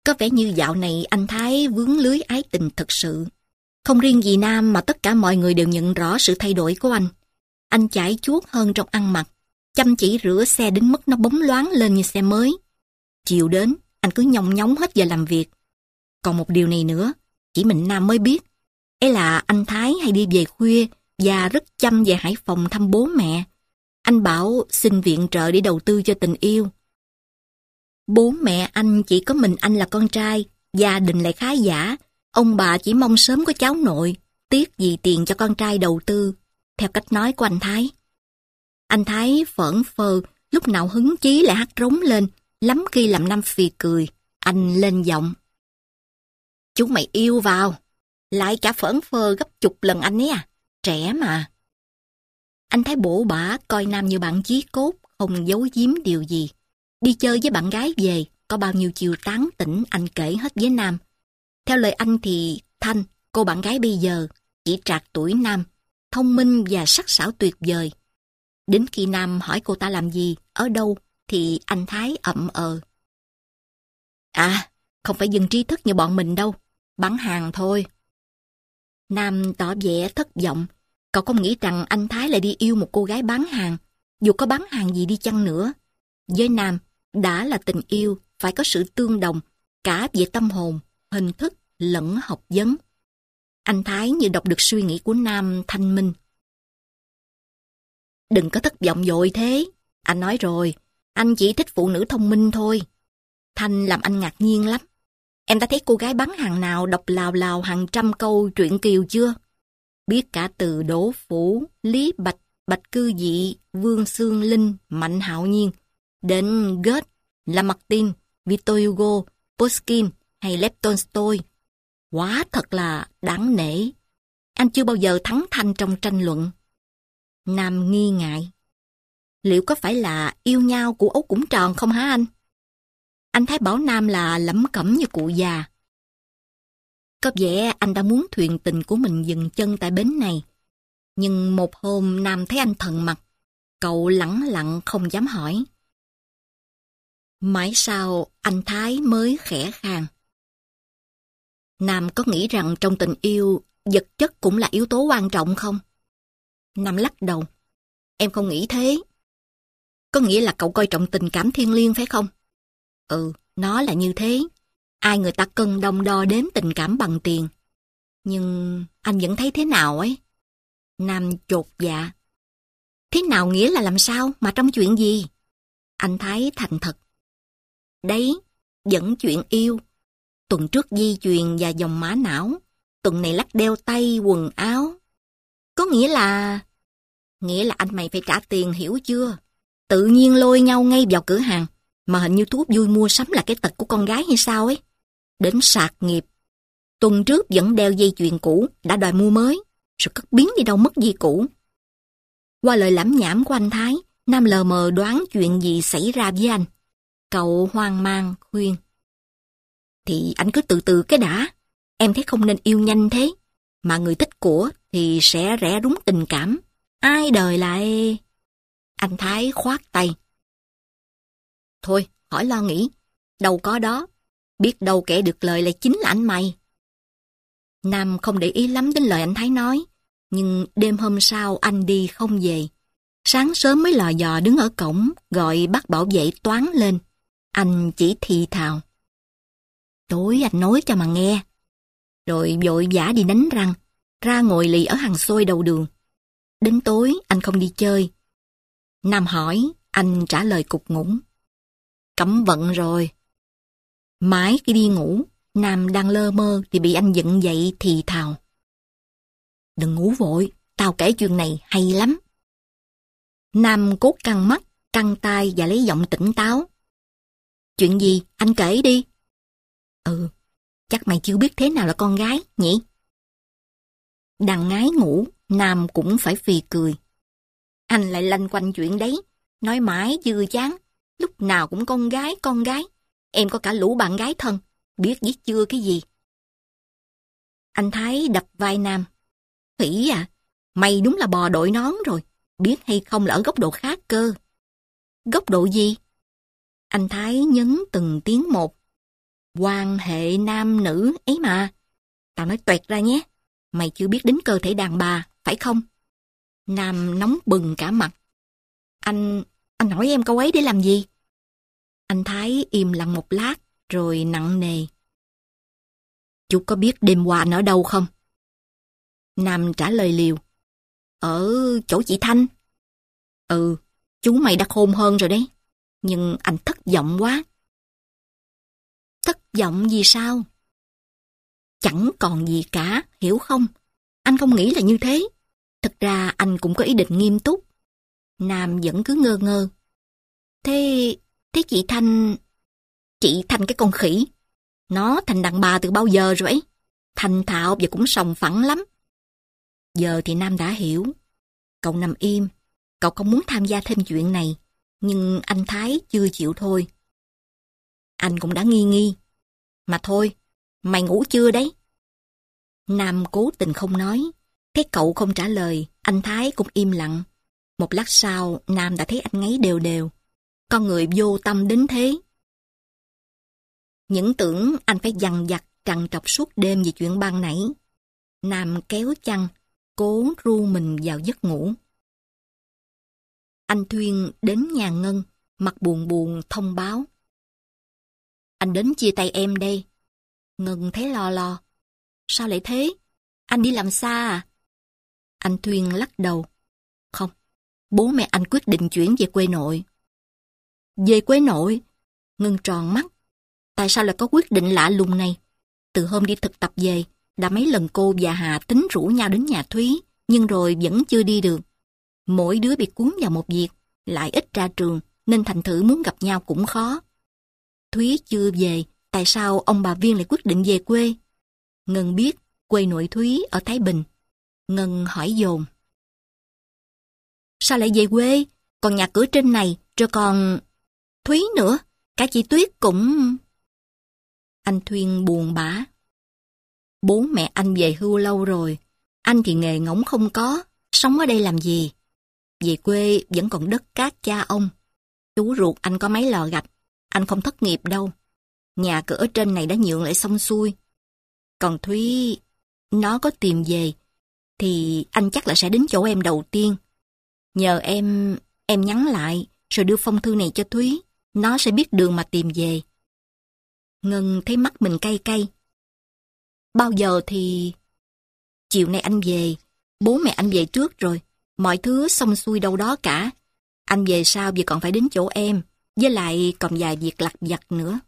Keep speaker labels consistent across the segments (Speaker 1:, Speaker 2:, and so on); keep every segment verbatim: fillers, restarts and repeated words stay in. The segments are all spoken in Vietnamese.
Speaker 1: Có vẻ như dạo này anh Thái vướng lưới ái tình thực sự. Không riêng gì Nam mà tất cả mọi người đều nhận rõ sự thay đổi của anh. Anh chải chuốt hơn trong ăn mặc, chăm chỉ rửa xe đến mức nó bóng loáng lên như xe mới. Chiều đến, anh cứ nhong nhóng hết giờ làm việc. Còn một điều này nữa, chỉ mình Nam mới biết. Ấy là anh Thái hay đi về khuya và rất chăm về Hải Phòng thăm bố mẹ. Anh bảo xin viện trợ để đầu tư cho tình yêu. Bố mẹ anh chỉ có mình anh là con trai, gia đình lại khá giả. Ông bà chỉ mong sớm có cháu nội, tiếc gì tiền cho con trai đầu tư, theo cách nói của anh Thái. Anh Thái phởn phơ, lúc nào hứng chí lại hát rống lên, lắm khi làm Nam phì cười. Anh lên giọng. Chúng mày yêu vào, lại cả phởn phơ gấp chục lần anh ấy à, trẻ mà. Anh Thái bổ bả coi Nam như bạn chí cốt, không giấu giếm điều gì. Đi chơi với bạn gái về, có bao nhiêu chiều tán tỉnh anh kể hết với Nam. Theo lời anh thì Thanh, cô bạn gái bây giờ, chỉ trạc tuổi Nam, thông minh và sắc sảo tuyệt vời. Đến khi Nam hỏi cô ta làm gì, ở đâu, thì anh Thái ậm ờ. À, không phải dân trí thức như bọn mình đâu, bán hàng thôi. Nam tỏ vẻ thất vọng, cậu không nghĩ rằng anh Thái lại đi yêu một cô gái bán hàng, dù có bán hàng gì đi chăng nữa. Với Nam, đã là tình yêu, phải có sự tương đồng, cả về tâm hồn, hình thức, lẫn học vấn. Anh Thái như đọc được suy nghĩ của Nam thanh minh. Đừng có thất vọng vội thế. Anh nói rồi, anh chỉ thích phụ nữ thông minh thôi. Thanh làm anh ngạc nhiên lắm. Em đã thấy cô gái bán hàng nào đọc lào lào hàng trăm câu truyện Kiều chưa? Biết cả từ Đỗ Phủ, Lý Bạch, Bạch Cư Dị, Vương Xương Linh, Mạnh Hạo Nhiên, đến Goethe, Lamartine, Victor Hugo, Pushkin hay Lev Tolstoy. Quá thật là đáng nể. Anh chưa bao giờ thắng Thanh trong tranh luận. Nam nghi ngại. Liệu có phải là yêu nhau của ấu cũng tròn không hả anh? Anh Thái bảo Nam là lẩm cẩm như cụ già. Có vẻ anh đã muốn thuyền tình của mình dừng chân tại bến này. Nhưng một hôm Nam thấy anh thần mặt. Cậu lẳng lặng không dám hỏi. Mãi sau anh Thái mới khẽ khàng. Nam có nghĩ rằng trong tình yêu, vật chất cũng là yếu tố quan trọng không? Nam lắc đầu. Em không nghĩ thế. Có nghĩa là cậu coi trọng tình cảm thiêng liêng phải không? Ừ, nó là như thế. Ai người ta cân đong đo đếm tình cảm bằng tiền. Nhưng anh vẫn thấy thế nào ấy? Nam chột dạ. Thế nào nghĩa là làm sao mà trong chuyện gì? Anh Thái thành thật. Đấy, vẫn chuyện yêu. Tuần trước di truyền và dòng mã não. Tuần này lắc đeo tay, quần áo. Có nghĩa là... Nghĩa là anh mày phải trả tiền, hiểu chưa? Tự nhiên lôi nhau ngay vào cửa hàng. Mà hình như thú vui mua sắm là cái tật của con gái hay sao ấy. Đến sạc nghiệp. Tuần trước vẫn đeo dây chuyền cũ, đã đòi mua mới. Rồi cất biến đi đâu mất dây cũ. Qua lời lảm nhảm của anh Thái, Nam lờ mờ đoán chuyện gì xảy ra với anh. Cậu hoang mang khuyên. Thì anh cứ từ từ cái đã. Em thấy không nên yêu nhanh thế. Mà người thích của thì sẽ rẽ rúng tình cảm. Ai đời lại... Anh Thái khoát tay. Thôi, khỏi lo nghĩ. Đâu có đó. Biết đâu kẻ được lời lại chính là anh mày. Nam không để ý lắm đến lời anh Thái nói. Nhưng đêm hôm sau anh đi không về. Sáng sớm mới lò dò đứng ở cổng, gọi bác bảo vệ toán lên. Anh chỉ thì thào. Tối anh nói cho mà nghe. Rồi vội vã đi đánh răng, ra ngồi lì ở hàng xôi đầu đường. Đến tối anh không đi chơi. Nam hỏi, anh trả lời cục ngủng. Cấm vận rồi. Mãi khi đi ngủ, Nam đang lơ mơ thì bị anh giận dậy thì thào. Đừng ngủ vội, tao kể chuyện này hay lắm. Nam cố căng mắt, căng tai và lấy giọng tỉnh táo. Chuyện gì, anh kể đi. Ừ, chắc mày chưa biết thế nào là con gái, nhỉ? Đằng ngái ngủ, Nam cũng phải phì cười. Anh lại lanh quanh chuyện đấy, nói mãi chưa chán, lúc nào cũng con gái, con gái. Em có cả lũ bạn gái thân, biết viết chưa cái gì. Anh Thái đập vai Nam. Khỉ à, mày đúng là bò đội nón rồi, biết hay không là ở góc độ khác cơ. Góc độ gì? Anh Thái nhấn từng tiếng một. Quan hệ nam nữ ấy mà. Tao nói toẹt ra nhé. Mày chưa biết đến cơ thể đàn bà, phải không? Nam nóng bừng cả mặt. Anh, anh hỏi em câu ấy để làm gì? Anh Thái im lặng một lát, rồi nặng nề. Chú có biết đêm qua anh ở đâu không? Nam trả lời liều. Ở chỗ chị Thanh. Ừ, chú mày đã khôn hơn rồi đấy. Nhưng anh thất vọng quá. Thất vọng gì sao? Chẳng còn gì cả, hiểu không? Anh không nghĩ là như thế. Thật ra anh cũng có ý định nghiêm túc. Nam vẫn cứ ngơ ngơ. Thế, thế chị Thanh... Chị Thanh cái con khỉ. Nó thành đàn bà từ bao giờ rồi ấy. Thành thạo và cũng sòng phẳng lắm. Giờ thì Nam đã hiểu. Cậu nằm im. Cậu không muốn tham gia thêm chuyện này. Nhưng anh Thái chưa chịu thôi. Anh cũng đã nghi nghi. Mà thôi, mày ngủ chưa đấy? Nam cố tình không nói. Thấy cậu không trả lời, anh Thái cũng im lặng. Một lát sau, Nam đã thấy anh ngáy đều đều. Con người vô tâm đến thế. Những tưởng anh phải dằn vặt trằn trọc suốt đêm về chuyện ban nãy. Nam kéo chăn, cố ru mình vào giấc ngủ. Anh Thuyên đến nhà Ngân, mặt buồn buồn thông báo. Anh đến chia tay em đây. Ngân thấy lo lo. Sao lại thế? Anh đi làm xa à? Anh Thuyên lắc đầu. Không, bố mẹ anh quyết định chuyển về quê nội. Về quê nội? Ngân tròn mắt. Tại sao lại có quyết định lạ lùng này? Từ hôm đi thực tập về, đã mấy lần cô và Hà tính rủ nhau đến nhà Thúy, nhưng rồi vẫn chưa đi được. Mỗi đứa bị cuốn vào một việc, lại ít ra trường, nên thành thử muốn gặp nhau cũng khó. Thúy chưa về, tại sao ông bà Viên lại quyết định về quê? Ngân biết quê nội Thúy ở Thái Bình. Ngân hỏi dồn. Sao lại về quê? Còn nhà cửa trên này, rồi còn... Thúy nữa, cả chị Tuyết cũng... Anh Thuyên buồn bã. Bố mẹ anh về hưu lâu rồi. Anh thì nghề ngỗng không có, sống ở đây làm gì? Về quê vẫn còn đất cát cha ông. Chú ruột anh có mấy lò gạch, anh không thất nghiệp đâu. Nhà cửa ở trên này đã nhượng lại xong xuôi. Còn Thúy, nó có tìm về, thì anh chắc là sẽ đến chỗ em đầu tiên. Nhờ em, em nhắn lại, rồi đưa phong thư này cho Thúy. Nó sẽ biết đường mà tìm về. Ngân thấy mắt mình cay cay. Bao giờ thì... Chiều nay anh về, bố mẹ anh về trước rồi. Mọi thứ xong xuôi đâu đó cả. Anh về sau vì còn phải đến chỗ em, với lại còn vài việc lặt vặt nữa.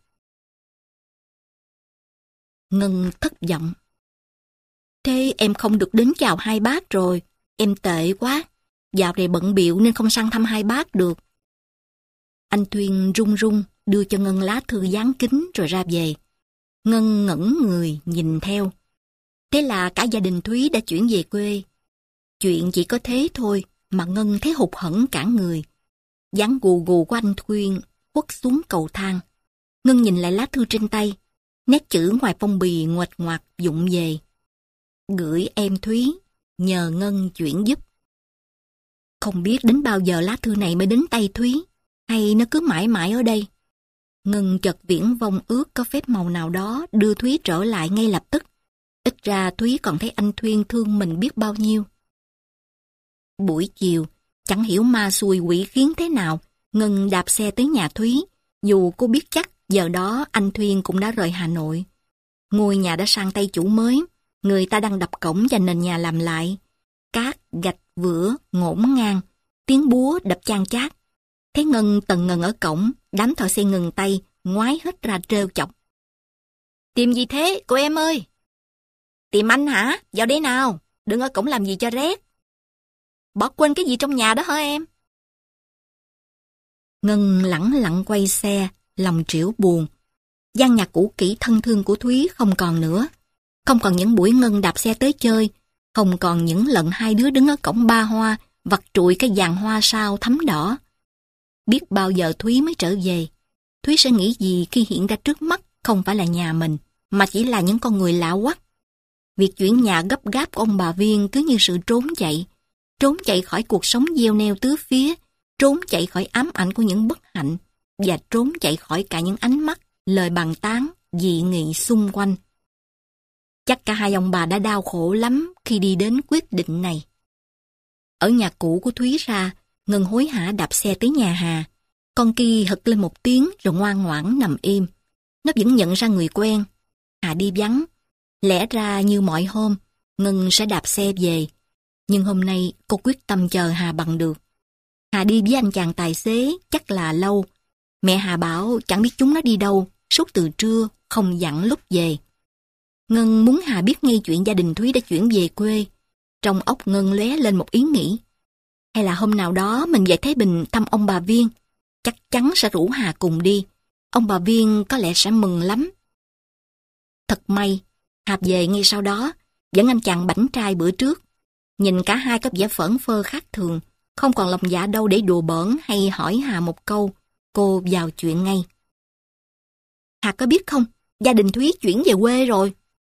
Speaker 1: Ngân thất vọng. Thế em không được đến chào hai bác rồi. Em tệ quá. Dạo này bận bịu nên không sang thăm hai bác được. Anh Thuyên run run đưa cho Ngân lá thư dán kính rồi ra về. Ngân ngẩn người nhìn theo. Thế là cả gia đình Thúy đã chuyển về quê. Chuyện chỉ có thế thôi mà Ngân thấy hụt hẫng cả người. Dáng gù gù của anh Thuyên khuất xuống cầu thang. Ngân nhìn lại lá thư trên tay. Nét chữ ngoài phong bì nguệch ngoạc vụng về. Gửi em Thúy, nhờ Ngân chuyển giúp. Không biết đến bao giờ lá thư này mới đến tay Thúy, hay nó cứ mãi mãi ở đây. Ngân chợt viễn vông ước có phép màu nào đó đưa Thúy trở lại ngay lập tức. Ít ra Thúy còn thấy anh Thuyên thương mình biết bao nhiêu. Buổi chiều, chẳng hiểu ma xui quỷ khiến thế nào, Ngân đạp xe tới nhà Thúy, dù cô biết chắc giờ đó anh Thuyên cũng đã rời Hà Nội. Ngôi nhà đã sang tay chủ mới, người ta đang đập cổng và nền nhà làm lại. Cát, gạch, vữa, ngổn ngang, tiếng búa đập chan chát. Thấy Ngân tần ngần ở cổng, đám thợ xây ngừng tay, ngoái hết ra trêu chọc. Tìm gì thế, cô em ơi? Tìm anh hả? Vào đây nào, đừng ở cổng làm gì cho rét. Bỏ quên cái gì trong nhà đó hả em? Ngân lẳng lặng quay xe, lòng trĩu buồn. Gian nhà cũ kỹ thân thương của Thúy không còn nữa. Không còn những buổi Ngân đạp xe tới chơi, không còn những lần hai đứa đứng ở cổng ba hoa, vặt trụi cái giàn hoa sao thắm đỏ. Biết bao giờ Thúy mới trở về. Thúy sẽ nghĩ gì khi hiện ra trước mắt không phải là nhà mình, mà chỉ là những con người lạ quắc. Việc chuyển nhà gấp gáp của ông bà Viên cứ như sự trốn chạy. Trốn chạy khỏi cuộc sống gieo neo tứ phía, trốn chạy khỏi ám ảnh của những bất hạnh, và trốn chạy khỏi cả những ánh mắt, lời bàn tán dị nghị xung quanh. Chắc cả hai ông bà đã đau khổ lắm khi đi đến quyết định này. Ở nhà cũ của Thúy ra, Ngân hối hả đạp xe tới nhà Hà. Con Ki hực lên một tiếng rồi ngoan ngoãn nằm im. Nó vẫn nhận ra người quen. Hà đi vắng. Lẽ ra như mọi hôm, Ngân sẽ đạp xe về. Nhưng hôm nay cô quyết tâm chờ Hà bằng được. Hà đi với anh chàng tài xế chắc là lâu. Mẹ Hà bảo chẳng biết chúng nó đi đâu, suốt từ trưa, không dặn lúc về. Ngân muốn Hà biết ngay chuyện gia đình Thúy đã chuyển về quê. Trong óc Ngân lóe lên một ý nghĩ. Hay là hôm nào đó mình về Thái Bình thăm ông bà Viên, chắc chắn sẽ rủ Hà cùng đi. Ông bà Viên có lẽ sẽ mừng lắm. Thật may, Hà về ngay sau đó, dẫn anh chàng bảnh trai bữa trước. Nhìn cả hai có vẻ phởn phơ khác thường, không còn lòng dạ đâu để đùa bỡn hay hỏi Hà một câu. Cô vào chuyện ngay. Hà có biết không, gia đình Thúy chuyển về quê rồi.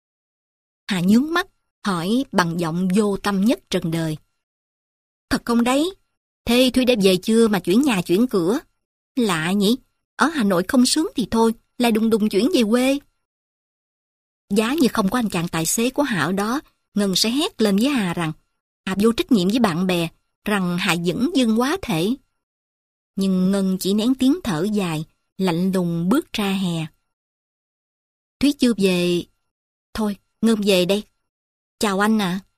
Speaker 1: Hà nhướng mắt, hỏi bằng giọng vô tâm nhất trần đời. Thật không đấy? Thế Thúy đã về chưa mà chuyển nhà chuyển cửa? Lạ nhỉ, ở Hà Nội không sướng thì thôi, lại đùng đùng chuyển về quê. Giá như không có anh chàng tài xế của Hà ở đó, Ngân sẽ hét lên với Hà rằng Hà vô trách nhiệm với bạn bè, rằng Hà dửng dưng quá thể. Nhưng Ngân chỉ nén tiếng thở dài, lạnh lùng bước ra hè. Thúy chưa về. Thôi, Ngân về đây. Chào anh ạ. À.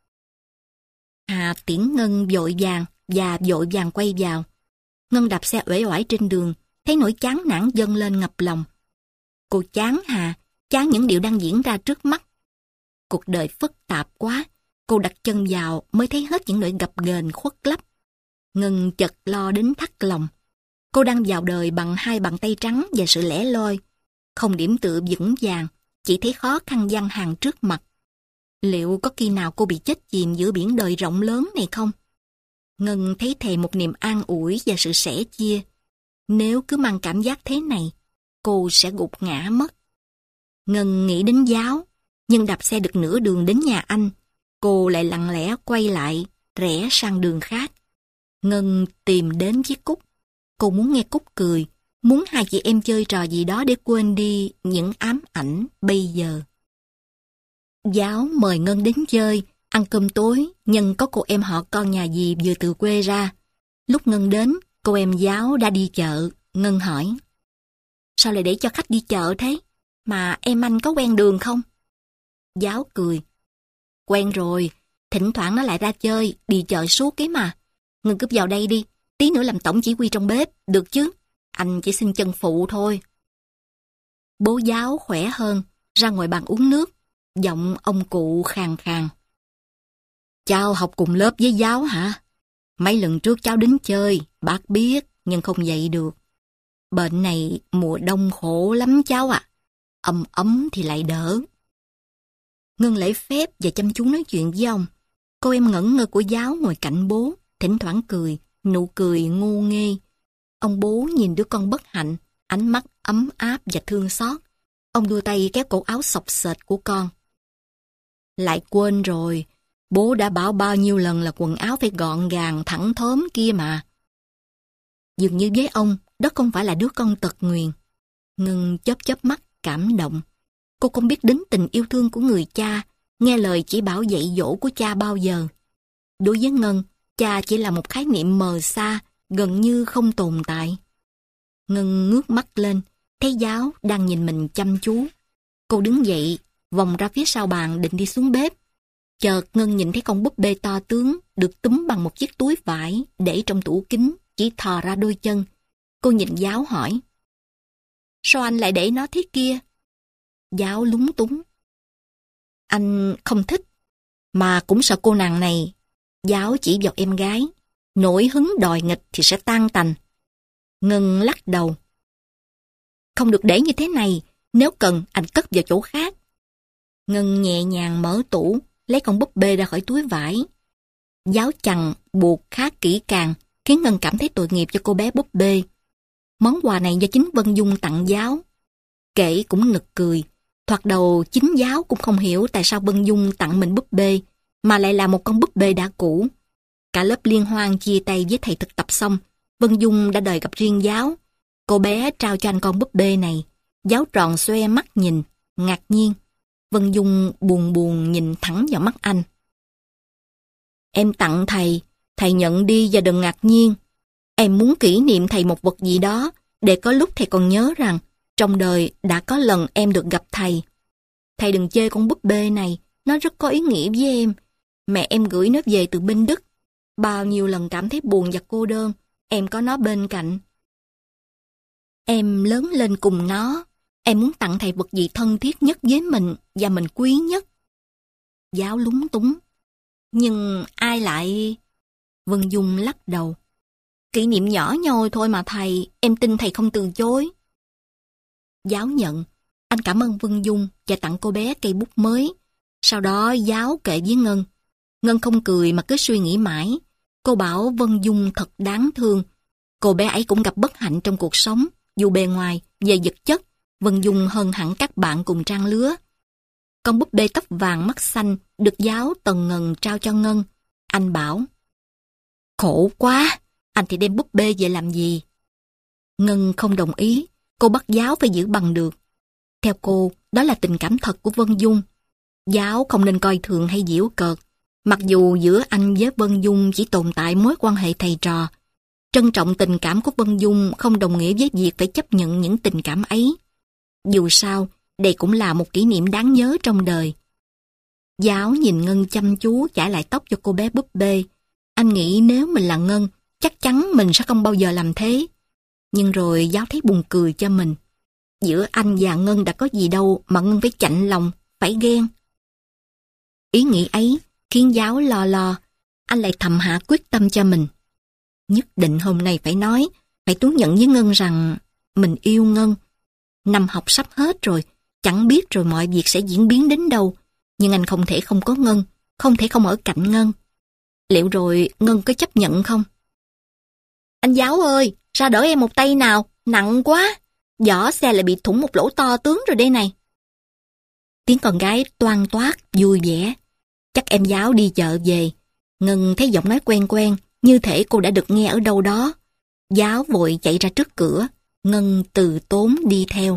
Speaker 1: Hà tiễn Ngân vội vàng và vội vàng quay vào. Ngân đạp xe uể oải trên đường, thấy nỗi chán nản dâng lên ngập lòng. Cô chán Hà, chán những điều đang diễn ra trước mắt. Cuộc đời phức tạp quá, cô đặt chân vào mới thấy hết những nỗi gập ghềnh khuất lấp. Ngân chợt lo đến thắt lòng. Cô đang vào đời bằng hai bàn tay trắng và sự lẻ loi, không điểm tựa vững vàng, chỉ thấy khó khăn giăng hàng trước mặt. Liệu có khi nào cô bị chết chìm giữa biển đời rộng lớn này không? Ngân thấy thèm một niềm an ủi và sự sẻ chia. Nếu cứ mang cảm giác thế này, cô sẽ gục ngã mất. Ngân nghĩ đến Giáo, nhưng đạp xe được nửa đường đến nhà anh, cô lại lặng lẽ quay lại, rẽ sang đường khác. Ngân tìm đến với Cúc. Cô muốn nghe Cúc cười, muốn hai chị em chơi trò gì đó để quên đi những ám ảnh bây giờ. Giáo mời Ngân đến chơi, ăn cơm tối, nhân có cô em họ con nhà dì vừa từ quê ra. Lúc Ngân đến, cô em Giáo đã đi chợ. Ngân hỏi, sao lại để cho khách đi chợ thế? Mà em anh có quen đường không? Giáo cười, quen rồi, thỉnh thoảng nó lại ra chơi, đi chợ suốt cái mà. Ngân cứ vào đây đi, tí nữa làm tổng chỉ huy trong bếp, được chứ? Anh chỉ xin chân phụ thôi. Bố Giáo khỏe hơn, ra ngoài bàn uống nước, giọng ông cụ khàn khàn. Cháu học cùng lớp với Giáo hả? Mấy lần trước cháu đến chơi, bác biết, nhưng không dậy được. Bệnh này mùa đông khổ lắm cháu ạ. À. Ấm ấm thì lại đỡ. Ngân lễ phép và chăm chú nói chuyện với ông. Cô em ngẩn ngơ của Giáo ngồi cạnh bố, thỉnh thoảng cười, nụ cười ngu nghê. Ông bố nhìn đứa con bất hạnh, ánh mắt ấm áp và thương xót. Ông đưa tay kéo cổ áo xộc xệch của con. Lại quên rồi, bố đã bảo bao nhiêu lần là quần áo phải gọn gàng, thẳng thớm kia mà. Dường như với ông, đó không phải là đứa con tật nguyền. Ngân chớp chớp mắt, cảm động. Cô không biết đến tình yêu thương của người cha, nghe lời chỉ bảo dạy dỗ của cha bao giờ. Đối với Ngân, cha chỉ là một khái niệm mờ xa, gần như không tồn tại. Ngân ngước mắt lên, thấy Giáo đang nhìn mình chăm chú. Cô đứng dậy, vòng ra phía sau bàn định đi xuống bếp. Chợt Ngân nhìn thấy con búp bê to tướng được túm bằng một chiếc túi vải để trong tủ kính, chỉ thò ra đôi chân. Cô nhìn Giáo hỏi, sao anh lại để nó thế kia? Giáo lúng túng. Anh không thích, mà cũng sợ cô nàng này. Giáo chỉ vào em gái, nổi hứng đòi nghịch thì sẽ tan tành. Ngân lắc đầu. Không được để như thế này, nếu cần anh cất vào chỗ khác. Ngân nhẹ nhàng mở tủ, lấy con búp bê ra khỏi túi vải. Giáo chằng buộc khá kỹ càng, khiến Ngân cảm thấy tội nghiệp cho cô bé búp bê. Món quà này do chính Vân Dung tặng Giáo. Kể cũng nực cười, thoạt đầu chính Giáo cũng không hiểu tại sao Vân Dung tặng mình búp bê, mà lại là một con búp bê đã cũ. Cả lớp liên hoan chia tay với thầy thực tập xong, Vân Dung đã đòi gặp riêng Giáo. Cô bé trao cho anh con búp bê này, Giáo tròn xoe mắt nhìn, ngạc nhiên. Vân Dung buồn buồn nhìn thẳng vào mắt anh. Em tặng thầy, thầy nhận đi và đừng ngạc nhiên. Em muốn kỷ niệm thầy một vật gì đó, để có lúc thầy còn nhớ rằng trong đời đã có lần em được gặp thầy. Thầy đừng chê con búp bê này, nó rất có ý nghĩa với em. Mẹ em gửi nó về từ bên Đức. Bao nhiêu lần cảm thấy buồn và cô đơn, em có nó bên cạnh. Em lớn lên cùng nó. Em muốn tặng thầy vật gì thân thiết nhất với mình và mình quý nhất. Giáo lúng túng. Nhưng ai lại... Vân Dung lắc đầu. Kỷ niệm nhỏ nhoi thôi mà thầy, em tin thầy không từ chối. Giáo nhận. Anh cảm ơn Vân Dung và tặng cô bé cây bút mới. Sau đó Giáo kể với Ngân. Ngân không cười mà cứ suy nghĩ mãi. Cô bảo Vân Dung thật đáng thương. Cô bé ấy cũng gặp bất hạnh trong cuộc sống. Dù bề ngoài, về vật chất, Vân Dung hơn hẳn các bạn cùng trang lứa. Con búp bê tóc vàng mắt xanh được Giáo tần ngần trao cho Ngân. Anh bảo, khổ quá, anh thì đem búp bê về làm gì? Ngân không đồng ý, cô bắt Giáo phải giữ bằng được. Theo cô, đó là tình cảm thật của Vân Dung. Giáo không nên coi thường hay giễu cợt. Mặc dù giữa anh với Vân Dung chỉ tồn tại mối quan hệ thầy trò, trân trọng tình cảm của Vân Dung không đồng nghĩa với việc phải chấp nhận những tình cảm ấy. Dù sao, đây cũng là một kỷ niệm đáng nhớ trong đời. Giáo nhìn Ngân chăm chú chải lại tóc cho cô bé búp bê. Anh nghĩ nếu mình là Ngân, chắc chắn mình sẽ không bao giờ làm thế. Nhưng rồi Giáo thấy buồn cười cho mình. Giữa anh và Ngân đã có gì đâu mà Ngân phải chạnh lòng, phải ghen. Ý nghĩ ấy khiến Giáo lo lo. Anh lại thầm hạ quyết tâm cho mình. Nhất định hôm nay phải nói, phải thú nhận với Ngân rằng mình yêu Ngân. Năm học sắp hết rồi, chẳng biết rồi mọi việc sẽ diễn biến đến đâu. Nhưng anh không thể không có Ngân, không thể không ở cạnh Ngân. Liệu rồi Ngân có chấp nhận không? Anh Giáo ơi, ra đỡ em một tay nào, nặng quá. Giỏ xe lại bị thủng một lỗ to tướng rồi đây này. Tiếng con gái toan toát, vui vẻ. Chắc em Giáo đi chợ về. Ngân thấy giọng nói quen quen, như thể cô đã được nghe ở đâu đó. Giáo vội chạy ra trước cửa. Ngân từ tốn đi theo.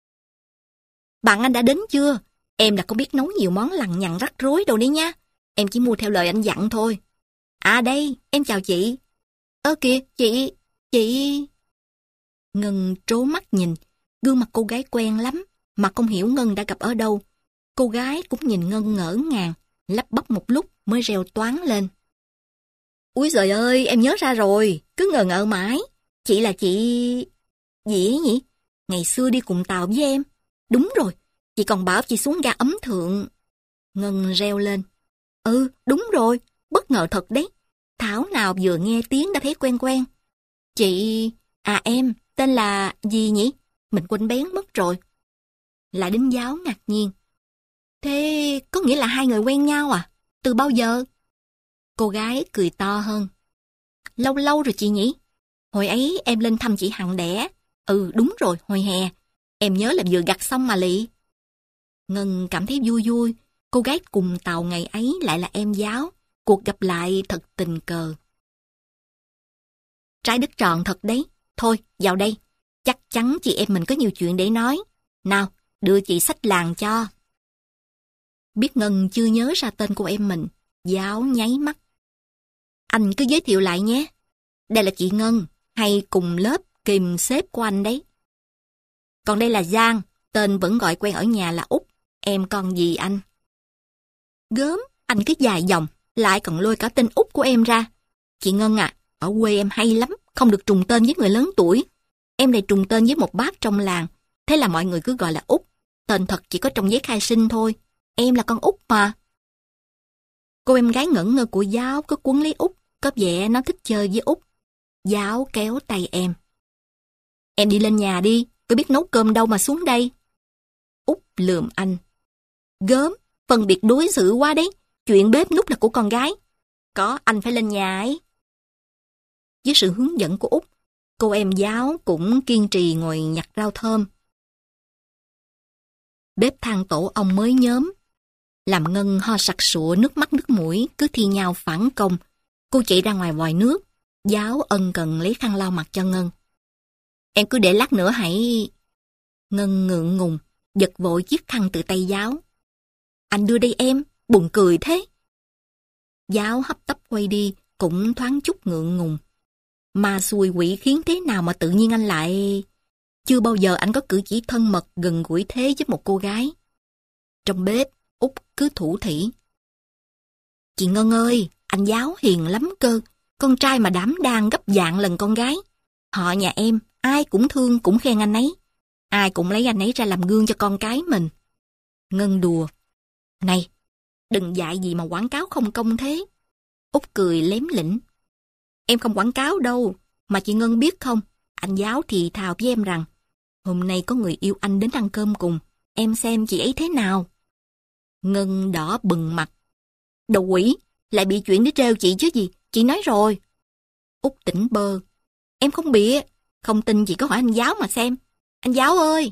Speaker 1: Bạn anh đã đến chưa? Em đã có biết nấu nhiều món lằng nhằng rắc rối đâu đấy nha. Em chỉ mua theo lời anh dặn thôi. À đây, em chào chị. Ơ kìa, chị, chị... Ngân trố mắt nhìn. Gương mặt cô gái quen lắm, mà không hiểu Ngân đã gặp ở đâu. Cô gái cũng nhìn Ngân ngỡ ngàng, lắp bắp một lúc mới reo toáng lên. Úi giời ơi, em nhớ ra rồi, cứ ngờ ngợ mãi. Chị là chị... gì ấy nhỉ? Ngày xưa đi cùng tàu với em. Đúng rồi, chị còn bảo chị xuống ga Ấm Thượng. Ngân reo lên. Ừ, đúng rồi, bất ngờ thật đấy. Thảo nào vừa nghe tiếng đã thấy quen quen. Chị... à em, tên là gì nhỉ? Mình quên bén mất rồi. Lại đến Giáo ngạc nhiên. Thế có nghĩa là hai người quen nhau à? Từ bao giờ? Cô gái cười to hơn. Lâu lâu rồi chị nhỉ? Hồi ấy em lên thăm chị Hằng đẻ. Ừ đúng rồi, hồi hè. Em nhớ là vừa gặt xong mà lị. Ngân cảm thấy vui vui. Cô gái cùng tàu ngày ấy lại là em Giáo. Cuộc gặp lại thật tình cờ. Trái đất tròn thật đấy. Thôi, vào đây. Chắc chắn chị em mình có nhiều chuyện để nói. Nào, đưa chị xách làng cho. Biết Ngân chưa nhớ ra tên của em mình. Giáo nháy mắt. Anh cứ giới thiệu lại nhé. Đây là chị Ngân, hay cùng lớp kìm sếp của anh đấy. Còn đây là Giang, tên vẫn gọi quen ở nhà là Út. Em con gì anh? Gớm, anh cứ dài dòng, lại còn lôi cả tên Út của em ra. Chị Ngân à, ở quê em hay lắm, không được trùng tên với người lớn tuổi. Em này trùng tên với một bác trong làng, thế là mọi người cứ gọi là Út. Tên thật chỉ có trong giấy khai sinh thôi. Em là con Út mà. Cô em gái ngẩn ngơ của Giáo cứ quấn lấy Út, có vẻ nó thích chơi với Út. Giáo kéo tay em. Em đi lên nhà đi, tôi biết nấu cơm đâu mà xuống đây. Út lườm anh. Gớm, phân biệt đối xử quá đấy. Chuyện bếp núc là của con gái. Có anh phải lên nhà ấy. Với sự hướng dẫn của Út, cô em Giáo cũng kiên trì ngồi nhặt rau thơm. Bếp than tổ ong mới nhóm. Làm Ngân ho sặc sụa nước mắt nước mũi cứ thi nhau phản công. Cô chạy ra ngoài vòi nước. Giáo ân cần lấy khăn lau mặt cho Ngân. Em cứ để lát nữa hãy... Ngân ngượng ngùng, giật vội chiếc khăn từ tay Giáo. Anh đưa đây em, buồn cười thế. Giáo hấp tấp quay đi, cũng thoáng chút ngượng ngùng. Mà xui quỷ khiến thế nào mà tự nhiên anh lại... Chưa bao giờ anh có cử chỉ thân mật gần gũi thế với một cô gái. Trong bếp, Út cứ thủ thỉ. Chị Ngân ơi, anh Giáo hiền lắm cơ. Con trai mà đảm đang gấp vạn lần con gái. Họ nhà em, ai cũng thương cũng khen anh ấy. Ai cũng lấy anh ấy ra làm gương cho con cái mình. Ngân đùa. Này, đừng dạy gì mà quảng cáo không công thế. Út cười lém lỉnh. Em không quảng cáo đâu, mà chị Ngân biết không, anh Giáo thì thào với em rằng, hôm nay có người yêu anh đến ăn cơm cùng, em xem chị ấy thế nào. Ngân đỏ bừng mặt. Đồ quỷ, lại bị chuyện để trêu chị chứ gì, chị nói rồi. Út tỉnh bơ. Em không bịa, không tin chị có hỏi anh Giáo mà xem. Anh Giáo ơi!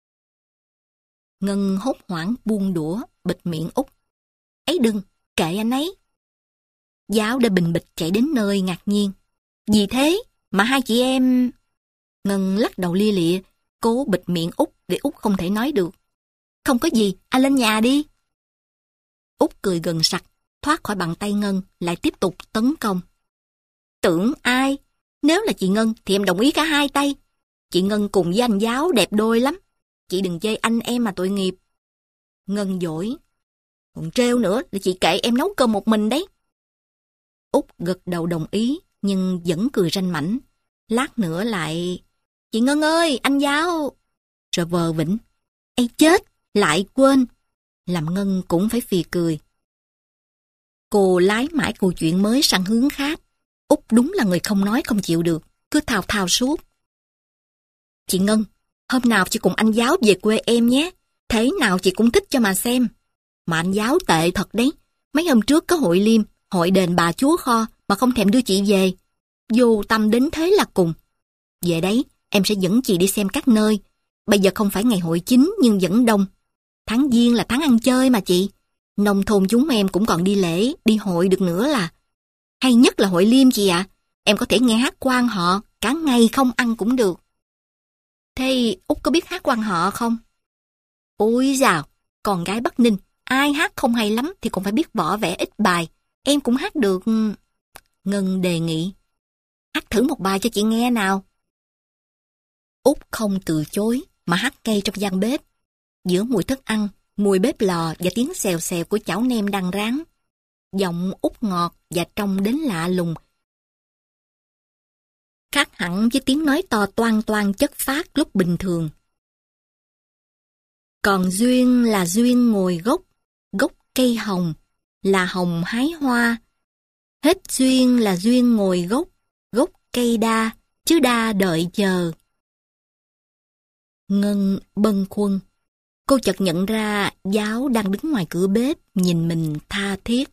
Speaker 1: Ngân hốt hoảng buông đũa, bịt miệng Út. Ấy đừng, kệ anh ấy. Giáo đã bình bịch chạy đến nơi ngạc nhiên. Gì thế? Mà hai chị em... Ngân lắc đầu lia lịa, cố bịt miệng Út để Út không thể nói được. Không có gì, anh lên nhà đi. Út cười gần sặc, thoát khỏi bàn tay Ngân, lại tiếp tục tấn công. Tưởng ai? Nếu là chị Ngân thì em đồng ý cả hai tay. Chị Ngân cùng với anh Giáo đẹp đôi lắm. Chị đừng chê anh em mà tội nghiệp. Ngân dỗi. Còn trêu nữa là chị kệ em nấu cơm một mình đấy. Út gật đầu đồng ý, nhưng vẫn cười ranh mãnh. Lát nữa lại... Chị Ngân ơi, anh Giáo... Rồi vờ vĩnh. Ây chết, lại quên. Làm Ngân cũng phải phì cười. Cô lái mãi câu chuyện mới sang hướng khác. Út đúng là người không nói không chịu được, cứ thao thao suốt. Chị Ngân, hôm nào chị cùng anh Giáo về quê em nhé. Thế nào chị cũng thích cho mà xem. Mà anh Giáo tệ thật đấy. Mấy hôm trước có hội liêm, hội đền bà chúa kho mà không thèm đưa chị về. Vô tâm đến thế là cùng. Về đấy, em sẽ dẫn chị đi xem các nơi. Bây giờ không phải ngày hội chính nhưng vẫn đông. Tháng Giêng là tháng ăn chơi mà chị. Nông thôn chúng em cũng còn đi lễ, đi hội được nữa là. Hay nhất là hội liêm chị ạ. À. Em có thể nghe hát quan họ, cả ngày không ăn cũng được. Thế Út có biết hát quan họ không? Ôi dào, con gái Bắc Ninh, ai hát không hay lắm thì cũng phải biết võ vẽ ít bài. Em cũng hát được. Ngân đề nghị. Hát thử một bài cho chị nghe nào. Út không từ chối mà hát ngay trong gian bếp. Giữa mùi thức ăn, mùi bếp lò và tiếng xèo xèo của chảo nem đang rán. Giọng Út ngọt và trong đến lạ lùng. Khác hẳn với tiếng nói to toang toang chất phác lúc bình thường. Còn duyên là duyên ngồi gốc, gốc cây hồng, là hồng hái hoa. Hết duyên là duyên ngồi gốc, gốc cây đa, chứ đa đợi chờ. Ngân bâng khuâng. Cô chợt nhận ra Giáo đang đứng ngoài cửa bếp nhìn mình tha thiết.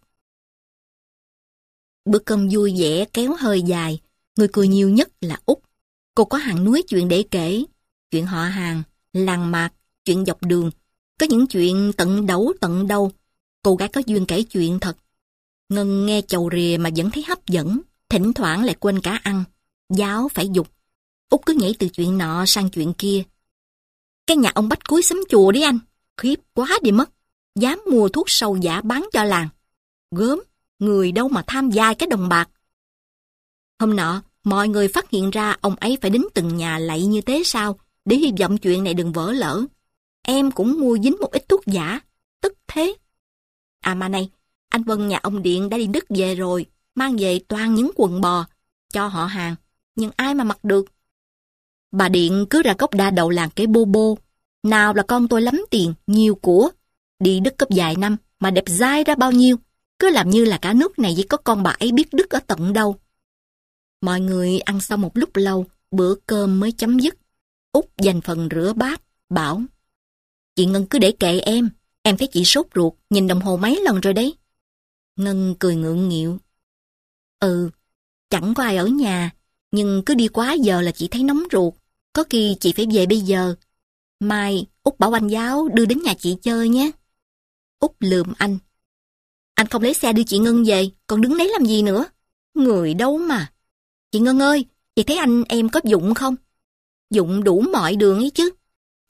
Speaker 1: Bữa cơm vui vẻ kéo hơi dài, người cười nhiều nhất là Út. Cô có hàng núi chuyện để kể, chuyện họ hàng, làng mạc, chuyện dọc đường. Có những chuyện tận đấu tận đâu, cô gái có duyên kể chuyện thật. Ngân nghe chầu rìa mà vẫn thấy hấp dẫn, thỉnh thoảng lại quên cả ăn. Giáo phải dục. Út cứ nhảy từ chuyện nọ sang chuyện kia. Cái nhà ông Bách cuối xóm chùa đấy anh, khiếp quá đi mất. Dám mua thuốc sâu giả bán cho làng. Gớm, người đâu mà tham gia cái đồng bạc. Hôm nọ, mọi người phát hiện ra ông ấy phải đến từng nhà lạy như thế sao, để hy vọng chuyện này đừng vỡ lỡ. Em cũng mua dính một ít thuốc giả, tức thế. À mà này, anh Vân nhà ông Điện đã đi Đức về rồi, mang về toàn những quần bò, cho họ hàng, nhưng ai mà mặc được. Bà Điện cứ ra gốc đa đầu làng cái bô bô, nào là con tôi lắm tiền, nhiều của, đi Đức cấp vài năm mà đẹp dai ra bao nhiêu, cứ làm như là cả nước này chỉ có con bà ấy biết Đức ở tận đâu. Mọi người ăn sau một lúc lâu, bữa cơm mới chấm dứt. Út dành phần rửa bát, bảo: Chị Ngân cứ để kệ em, em thấy chị sốt ruột, nhìn đồng hồ mấy lần rồi đấy. Ngân cười ngượng nghịu. Ừ, chẳng có ai ở nhà, nhưng cứ đi quá giờ là chị thấy nóng ruột, có khi chị phải về bây giờ. Mai Út bảo anh Giáo đưa đến nhà chị chơi nhé. Út lườm anh. Anh không lấy xe đưa chị Ngân về, còn đứng đấy làm gì nữa? Người đâu mà. Chị Ngân ơi, chị thấy anh em có dụng không? Dụng đủ mọi đường ấy chứ.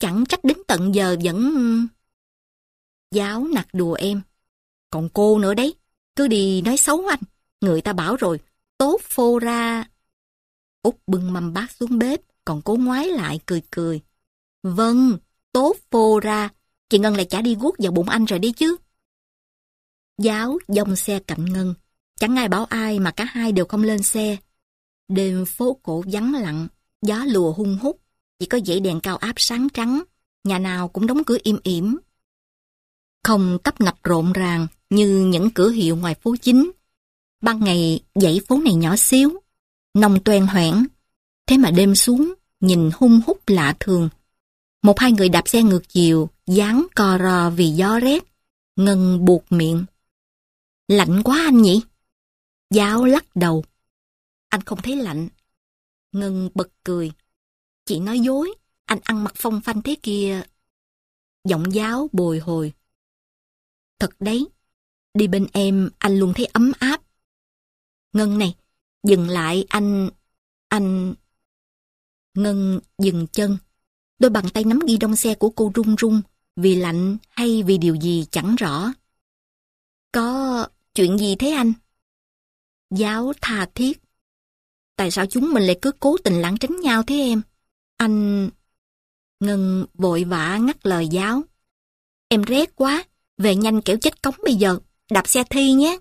Speaker 1: chẳng trách đến tận giờ vẫn... Giáo nạt đùa em. Còn cô nữa đấy, cứ đi nói xấu anh. Người ta bảo rồi, tốt phô ra. Út bưng mâm bát xuống bếp, còn cố ngoái lại cười cười. Vâng, tốt phô ra. Chị Ngân lại chả đi guốc vào bụng anh rồi đi chứ. Giáo dông xe cạnh Ngân. Chẳng ai bảo ai mà cả hai đều không lên xe. Đêm phố cổ vắng lặng, gió lùa hun hút. Chỉ có dãy đèn cao áp sáng trắng. Nhà nào cũng đóng cửa im ỉm. Không tấp nập rộn ràng như những cửa hiệu ngoài phố chính. Ban ngày dãy phố này nhỏ xíu, nông toen hoẻn. Thế mà đêm xuống, nhìn hun hút lạ thường. Một hai người đạp xe ngược chiều, dáng co ro vì gió rét. Ngân buột miệng. Lạnh quá anh nhỉ? Giáo lắc đầu. Anh không thấy lạnh. Ngân bật cười. Chị nói dối, anh ăn mặc phong phanh thế kia. Giọng Giáo bồi hồi. Thật đấy, đi bên em anh luôn thấy ấm áp. Ngân này, dừng lại anh... anh... Ngân dừng chân. Đôi bàn tay nắm ghi đông xe của cô run run, vì lạnh hay vì điều gì chẳng rõ. Có chuyện gì thế anh? Giáo tha thiết. Tại sao chúng mình lại cứ cố tình lảng tránh nhau thế em? Anh... Ngân vội vã ngắt lời Giáo. Em rét quá, về nhanh kẻo chết cống bây giờ, đạp xe Thi nhé.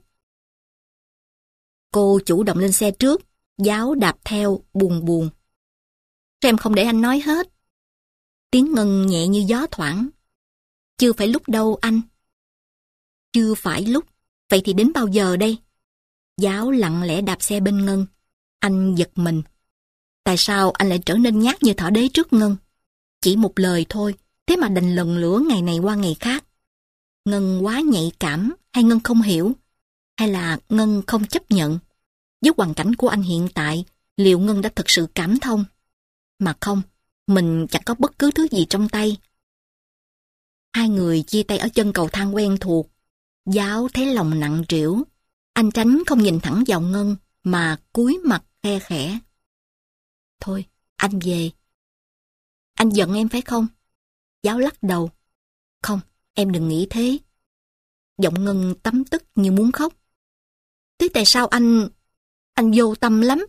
Speaker 1: Cô chủ động lên xe trước, Giáo đạp theo, buồn buồn. Sao em không để anh nói hết? Tiếng Ngân nhẹ như gió thoảng. Chưa phải lúc đâu anh. Chưa phải lúc, vậy thì đến bao giờ đây? Giáo lặng lẽ đạp xe bên Ngân. Anh giật mình. Tại sao anh lại trở nên nhát như thỏ đế trước Ngân? Chỉ một lời thôi, thế mà đành lần lữa ngày này qua ngày khác. Ngân quá nhạy cảm, hay Ngân không hiểu? Hay là Ngân không chấp nhận? Với hoàn cảnh của anh hiện tại, liệu Ngân đã thực sự cảm thông? Mà không, mình chẳng có bất cứ thứ gì trong tay. Hai người chia tay ở chân cầu thang quen thuộc. Giáo thấy lòng nặng trĩu. Anh tránh không nhìn thẳng vào Ngân, mà cúi mặt khe khẽ. Thôi, anh về. Anh giận em phải không? Giáo lắc đầu. Không, em đừng nghĩ thế. Giọng Ngân tấm tức như muốn khóc. Thế tại sao anh... anh vô tâm lắm?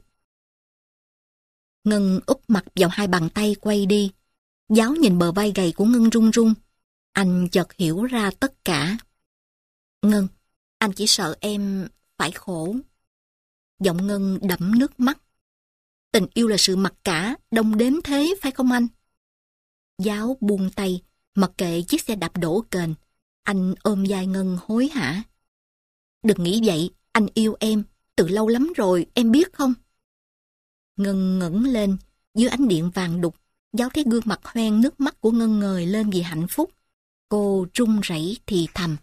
Speaker 1: Ngân úp mặt vào hai bàn tay quay đi. Giáo nhìn bờ vai gầy của Ngân run run. Anh chợt hiểu ra tất cả. Ngân, anh chỉ sợ em phải khổ. Giọng Ngân đẫm nước mắt. Tình yêu là sự mặc cả, đông đếm thế phải không anh? Giáo buông tay, mặc kệ chiếc xe đạp đổ kềnh. Anh ôm vai Ngân hối hả. Đừng nghĩ vậy, anh yêu em, từ lâu lắm rồi, em biết không? Ngân ngẩng lên, dưới ánh điện vàng đục, Giáo thấy gương mặt hoen nước mắt của Ngân ngời lên vì hạnh phúc. Cô run rẩy thì thầm.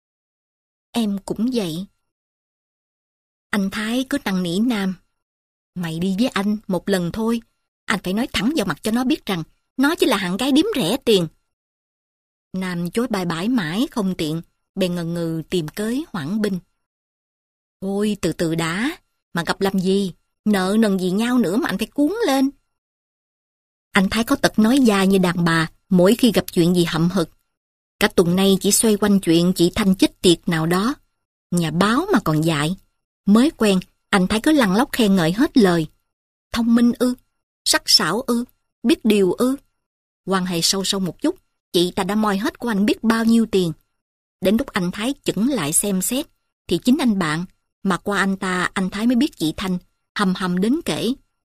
Speaker 1: Em cũng vậy. Anh Thái cứ năn nỉ Nam. Mày đi với anh một lần thôi, anh phải nói thẳng vào mặt cho nó biết rằng nó chỉ là hạng gái điếm rẻ tiền. Nam chối bài bãi mãi không tiện, bèn ngần ngừ tìm cớ hoãn binh. Ôi từ từ đã, mà gặp làm gì, nợ nần gì nhau nữa mà anh phải cuốn lên. Anh Thái có tật nói da như đàn bà mỗi khi gặp chuyện gì hậm hực. Cả tuần nay chỉ xoay quanh chuyện chị Thanh chết tiệt nào đó. Nhà báo mà còn dại. Mới quen, anh Thái cứ lăn lóc khen ngợi hết lời. Thông minh ư, sắc sảo ư, biết điều ư. Quan hệ sâu sâu một chút, chị ta đã moi hết của anh biết bao nhiêu tiền. Đến lúc anh Thái chững lại xem xét, thì chính anh bạn, mà qua anh ta anh Thái mới biết chị Thanh, hầm hầm đến kể.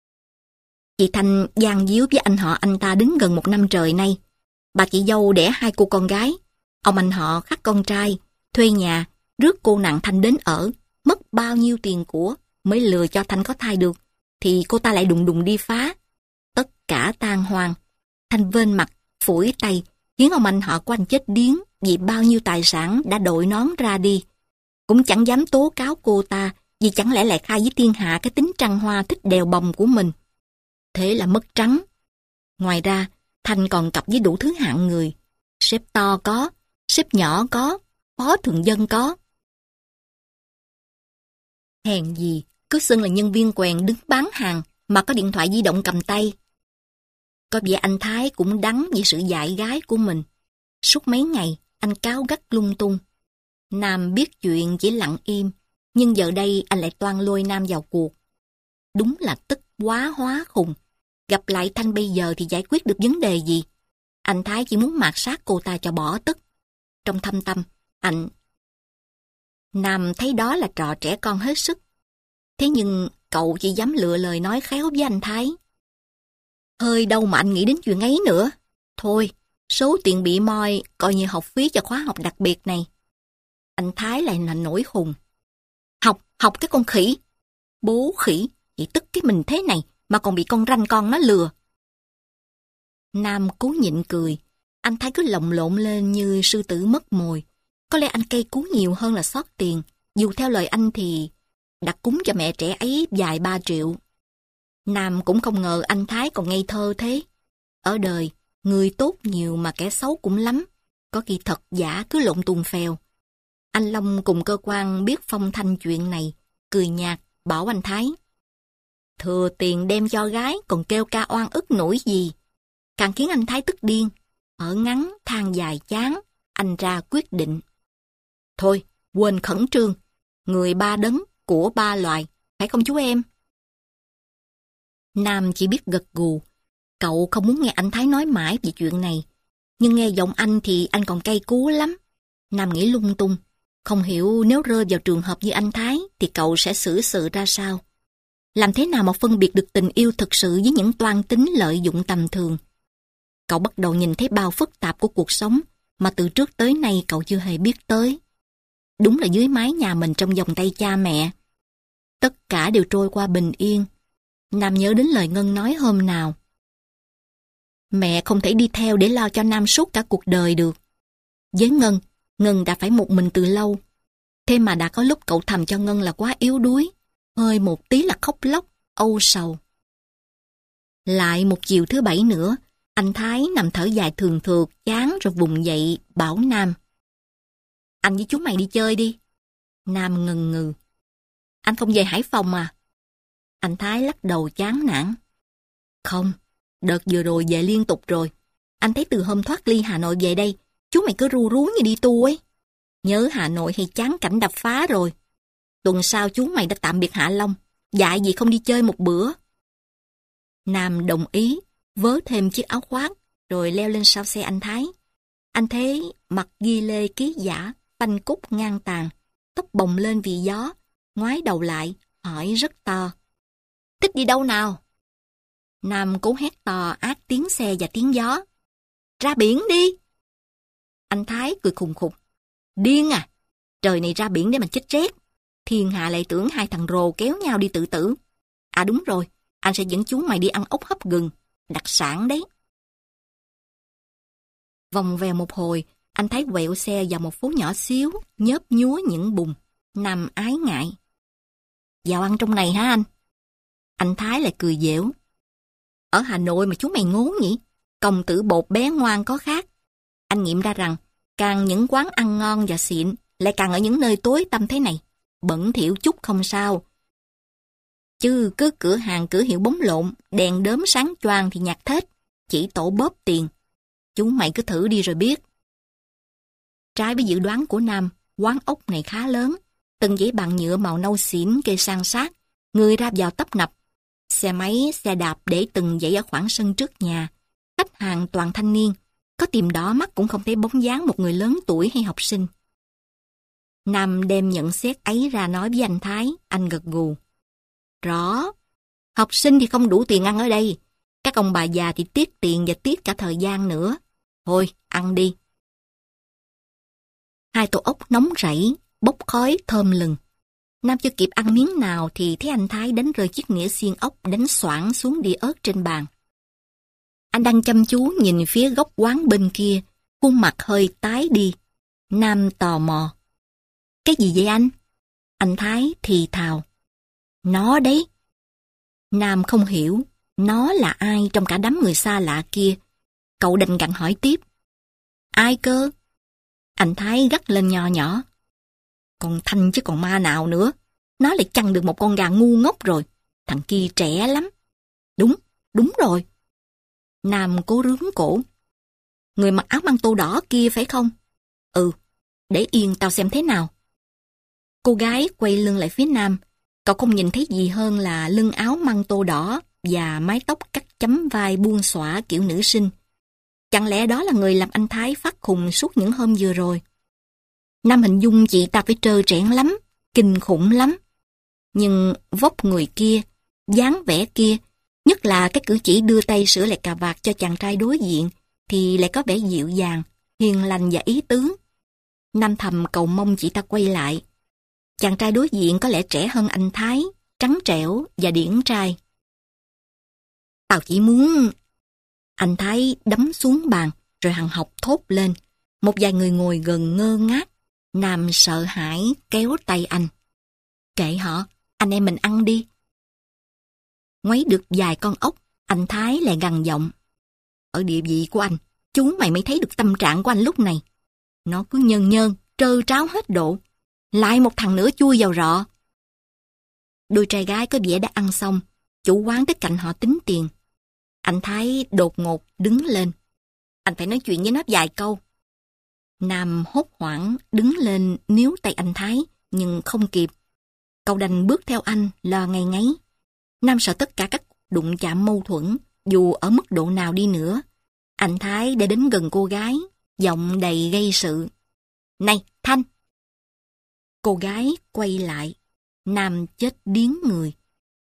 Speaker 1: Chị Thanh gian díu với anh họ anh ta đến gần một năm trời nay. Bà chị dâu đẻ hai cô con gái. Ông anh họ khắc con trai, thuê nhà, rước cô nàng Thanh đến ở, mất bao nhiêu tiền của mới lừa cho Thanh có thai được, thì cô ta lại đùng đùng đi phá. Tất cả tan hoang. Thanh vênh mặt, phủi tay, khiến ông anh họ của anh chết điếng vì bao nhiêu tài sản đã đội nón ra đi. Cũng chẳng dám tố cáo cô ta, vì chẳng lẽ lại khai với thiên hạ cái tính trăng hoa thích đèo bồng của mình. Thế là mất trắng. Ngoài ra, Thanh còn cặp với đủ thứ hạng người. Sếp to có, sếp nhỏ có, phó thường dân có. Hèn gì, cứ xưng là nhân viên quèn đứng bán hàng mà có điện thoại di động cầm tay. Có vẻ anh Thái cũng đắng vì sự dại gái của mình. Suốt mấy ngày, anh cáu gắt lung tung. Nam biết chuyện chỉ lặng im, nhưng giờ đây anh lại toan lôi Nam vào cuộc. Đúng là tức quá hóa khùng. Gặp lại Thanh bây giờ thì giải quyết được vấn đề gì? Anh Thái chỉ muốn mạt sát cô ta cho bỏ tức. Trong thâm tâm, anh... Nam thấy đó là trò trẻ con hết sức. Thế nhưng cậu chỉ dám lựa lời nói khéo với anh Thái. Hơi đâu mà anh nghĩ đến chuyện ấy nữa. Thôi, số tiền bị moi coi như học phí cho khóa học đặc biệt này. Anh Thái lại là nổi khùng. Học, học cái con khỉ. Bố khỉ, chỉ tức cái mình thế này mà còn bị con ranh con nó lừa. Nam cố nhịn cười. Anh Thái cứ lồng lộn lên như sư tử mất mồi. Có lẽ anh cay cú nhiều hơn là xót tiền. Dù theo lời anh thì đặt cúng cho mẹ trẻ ấy vài ba triệu. Nam cũng không ngờ anh Thái còn ngây thơ thế. Ở đời, người tốt nhiều mà kẻ xấu cũng lắm. Có khi thật giả cứ lộn tuồng phèo. Anh Long cùng cơ quan biết phong thanh chuyện này, cười nhạt, bảo anh Thái. Thừa tiền đem cho gái còn kêu ca oan ức nổi gì. Càng khiến anh Thái tức điên. Ở ngắn, than dài chán, anh ra quyết định. Thôi, quên khẩn trương. Người ba đấng, của ba loài, phải không chú em? Nam chỉ biết gật gù. Cậu không muốn nghe anh Thái nói mãi về chuyện này. Nhưng nghe giọng anh thì anh còn cay cú lắm. Nam nghĩ lung tung. Không hiểu nếu rơi vào trường hợp như anh Thái thì cậu sẽ xử sự ra sao. Làm thế nào mà phân biệt được tình yêu thực sự với những toan tính lợi dụng tầm thường. Cậu bắt đầu nhìn thấy bao phức tạp của cuộc sống mà từ trước tới nay cậu chưa hề biết tới. Đúng là dưới mái nhà mình trong vòng tay cha mẹ. Tất cả đều trôi qua bình yên. Nam nhớ đến lời Ngân nói hôm nào. Mẹ không thể đi theo để lo cho Nam suốt cả cuộc đời được. Với Ngân, Ngân đã phải một mình từ lâu. Thế mà đã có lúc cậu thầm cho Ngân là quá yếu đuối. Hơi một tí là khóc lóc, âu sầu. Lại một chiều thứ bảy nữa, anh Thái nằm thở dài thường thượt, chán rồi vùng dậy, bảo Nam. Anh với chú mày đi chơi đi. Nam ngần ngừ. Anh không về Hải Phòng à? Anh Thái lắc đầu chán nản. Không, đợt vừa rồi về liên tục rồi. Anh thấy từ hôm thoát ly Hà Nội về đây, chú mày cứ ru rú như đi tu ấy. Nhớ Hà Nội hay chán cảnh đập phá rồi. Tuần sau chú mày đã tạm biệt Hạ Long, dại gì không đi chơi một bữa. Nam đồng ý, vớ thêm chiếc áo khoác, rồi leo lên sau xe anh Thái. Anh thấy mặt ghi lê ký giả, phanh cúc ngang tàn, tóc bồng lên vì gió, ngoái đầu lại, hỏi rất to. Thích đi đâu nào? Nam cố hét to át tiếng xe và tiếng gió. Ra biển đi! Anh Thái cười khùng khục. Điên à! Trời này ra biển để mà chết rét. Thiên hạ lại tưởng hai thằng rồ kéo nhau đi tự tử. À đúng rồi, anh sẽ dẫn chú mày đi ăn ốc hấp gừng, đặc sản đấy. Vòng vèo một hồi, anh Thái quẹo xe vào một phố nhỏ xíu, nhớp nhúa những bùn. Nam ái ngại. Vào ăn trong này hả anh? Anh Thái lại cười dẻo. Ở Hà Nội mà chú mày ngố nhỉ? Công tử bột bé ngoan có khác. Anh nghiệm ra rằng, càng những quán ăn ngon và xịn, lại càng ở những nơi tối tăm thế này. Bẩn thỉu chút không sao. Chứ cứ cửa hàng cửa hiệu bóng lộn, đèn đốm sáng choang thì nhạt thết, chỉ tổ bóp tiền. Chú mày cứ thử đi rồi biết. Trái với dự đoán của Nam, quán ốc này khá lớn. Từng dãy bàn nhựa màu nâu xỉn kê san sát, người ra vào tấp nập. Xe máy, xe đạp để từng dãy ở khoảng sân trước nhà. Khách hàng toàn thanh niên, có tìm đỏ mắt cũng không thấy bóng dáng một người lớn tuổi hay học sinh. Nam đem nhận xét ấy ra nói với anh Thái, anh gật gù. Rõ, học sinh thì không đủ tiền ăn ở đây. Các ông bà già thì tiết tiền và tiết cả thời gian nữa. Thôi, ăn đi. Hai tô ốc nóng rảy, bốc khói thơm lừng. Nam chưa kịp ăn miếng nào thì thấy anh Thái đánh rơi chiếc nĩa xiên ốc đánh xoảng xuống đĩa ớt trên bàn. Anh đang chăm chú nhìn phía góc quán bên kia, khuôn mặt hơi tái đi. Nam tò mò. Cái gì vậy anh? Anh Thái thì thào. Nó đấy. Nam không hiểu, nó là ai trong cả đám người xa lạ kia. Cậu đành gặng hỏi tiếp. Ai cơ? Anh Thái gắt lên nho nhỏ. Còn Thanh chứ còn ma nào nữa. Nó lại chăn được một con gà ngu ngốc rồi. Thằng kia trẻ lắm. Đúng, đúng rồi. Nam cố rướn cổ. Người mặc áo măng tô đỏ kia phải không? Ừ, để yên tao xem thế nào. Cô gái quay lưng lại phía Nam. Cậu không nhìn thấy gì hơn là lưng áo măng tô đỏ và mái tóc cắt chấm vai buông xõa kiểu nữ sinh. Chẳng lẽ đó là người làm anh Thái phát khùng suốt những hôm vừa rồi? Nam hình dung chị ta phải trơ trẽn lắm, kinh khủng lắm. Nhưng vóc người kia, dáng vẻ kia, nhất là cái cử chỉ đưa tay sửa lại cà vạt cho chàng trai đối diện, thì lại có vẻ dịu dàng, hiền lành và ý tứ. Nam thầm cầu mong chị ta quay lại. Chàng trai đối diện có lẽ trẻ hơn anh Thái, trắng trẻo và điển trai. Tao chỉ muốn... Anh Thái đấm xuống bàn, rồi hằn học thốt lên. Một vài người ngồi gần ngơ ngác. Nam sợ hãi kéo tay anh. Kệ họ, anh em mình ăn đi. Ngoáy được vài con ốc, anh Thái lại gằn giọng. Ở địa vị của anh, chú mày mới thấy được tâm trạng của anh lúc này. Nó cứ nhơn nhơn, trơ tráo hết độ. Lại một thằng nữa chui vào rọ. Đôi trai gái có vẻ đã ăn xong, chủ quán tới cạnh họ tính tiền. Anh Thái đột ngột đứng lên. Anh phải nói chuyện với nó vài câu. Nam hốt hoảng đứng lên níu tay anh Thái, nhưng không kịp. Cậu đành bước theo anh, lo ngay ngáy. Nam sợ tất cả các đụng chạm mâu thuẫn, dù ở mức độ nào đi nữa. Anh Thái đã đến gần cô gái, giọng đầy gây sự. Này, Thanh! Cô gái quay lại. Nam chết điếng người.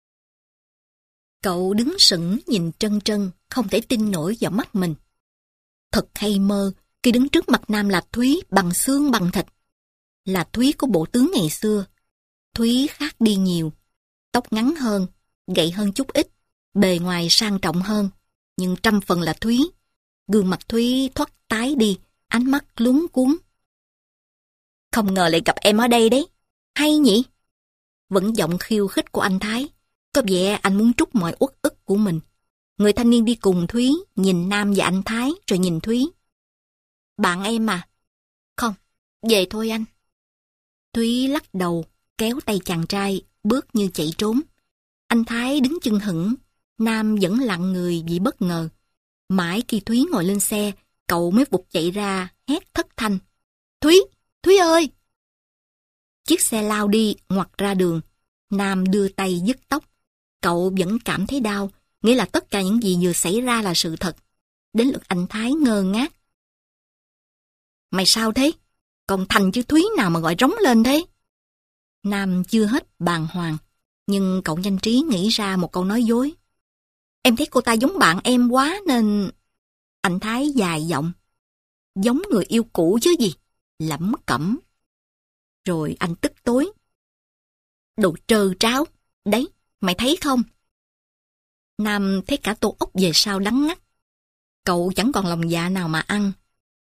Speaker 1: Cậu đứng sững nhìn trân trân, không thể tin nổi vào mắt mình. Thật hay mơ, khi đứng trước mặt Nam là Thúy bằng xương bằng thịt. Là Thúy của bộ tướng ngày xưa. Thúy khác đi nhiều. Tóc ngắn hơn, gầy hơn chút ít, bề ngoài sang trọng hơn. Nhưng trăm phần là Thúy. Gương mặt Thúy thoát tái đi, ánh mắt luống cuống. Không ngờ lại gặp em ở đây đấy. Hay nhỉ? Vẫn giọng khiêu khích của anh Thái. Có vẻ anh muốn trút mọi uất ức của mình. Người thanh niên đi cùng Thúy, nhìn Nam và anh Thái, rồi nhìn Thúy. Bạn em à? Không, về thôi anh. Thúy lắc đầu, kéo tay chàng trai, bước như chạy trốn. Anh Thái đứng chưng hửng, Nam vẫn lặng người vì bất ngờ. Mãi khi Thúy ngồi lên xe, cậu mới vụt chạy ra, hét thất thanh. Thúy! Thúy ơi! Chiếc xe lao đi, ngoặt ra đường. Nam đưa tay dứt tóc. Cậu vẫn cảm thấy đau, nghĩa là tất cả những gì vừa xảy ra là sự thật. Đến lượt anh Thái ngơ ngác. Mày sao thế? Còn Thành chứ Thúy nào mà gọi rống lên thế? Nam chưa hết bàng hoàng, nhưng cậu nhanh trí nghĩ ra một câu nói dối. Em thấy cô ta giống bạn em quá nên... Anh Thái dài giọng. Giống người yêu cũ chứ gì? Lẩm cẩm. Rồi anh tức tối. Đồ trơ tráo. Đấy, mày thấy không? Nam thấy cả tô ốc về sau đắng ngắt. Cậu chẳng còn lòng dạ nào mà ăn.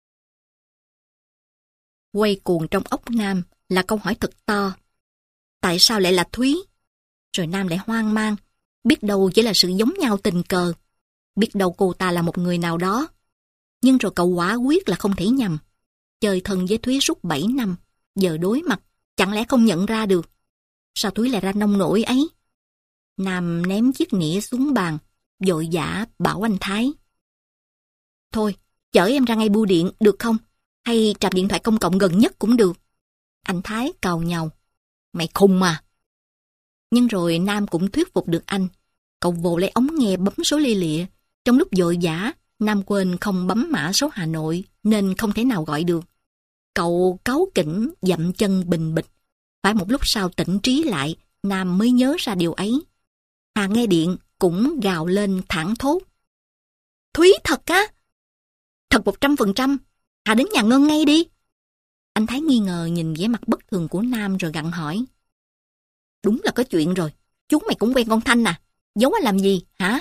Speaker 1: Quay cuồng trong óc Nam là câu hỏi thật to. Tại sao lại là Thúy? Rồi Nam lại hoang mang. Biết đâu chỉ là sự giống nhau tình cờ. Biết đâu cô ta là một người nào đó. Nhưng rồi cậu quả quyết là không thể nhầm. Chơi thân với Thúy suốt bảy năm. Giờ đối mặt, chẳng lẽ không nhận ra được? Sao Thúy lại ra nông nổi ấy? Nam ném chiếc nĩa xuống bàn, vội vã bảo anh Thái. Thôi, chở em ra ngay bưu điện, được không? Hay trạm điện thoại công cộng gần nhất cũng được. Anh Thái càu nhàu. Mày khùng mà. Nhưng rồi Nam cũng thuyết phục được anh. Cậu vồ lấy ống nghe bấm số lia lịa. Trong lúc vội vã, Nam quên không bấm mã số Hà Nội nên không thể nào gọi được. Cậu cáu kỉnh dậm chân bình bịch. Phải một lúc sau tỉnh trí lại, Nam mới nhớ ra điều ấy. Hà nghe điện cũng gào lên thảng thốt. Thúy thật á? Thật một trăm phần trăm. Hà đến nhà Ngân ngay đi. Anh Thái nghi ngờ nhìn vẻ mặt bất thường của Nam rồi gặng hỏi. Đúng là có chuyện rồi. Chú mày cũng quen con Thanh à? Giấu anh làm gì hả?